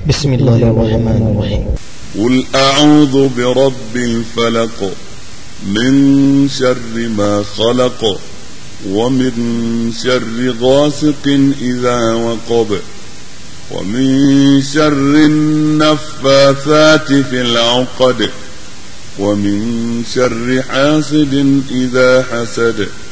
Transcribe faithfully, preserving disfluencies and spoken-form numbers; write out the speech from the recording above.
بسم الله الرحمن الرحيم. قل أعوذ برب الفلق من شر ما خلق ومن شر غاسق إذا وقب ومن شر النفاثات في العقد ومن شر حاسد إذا حسد.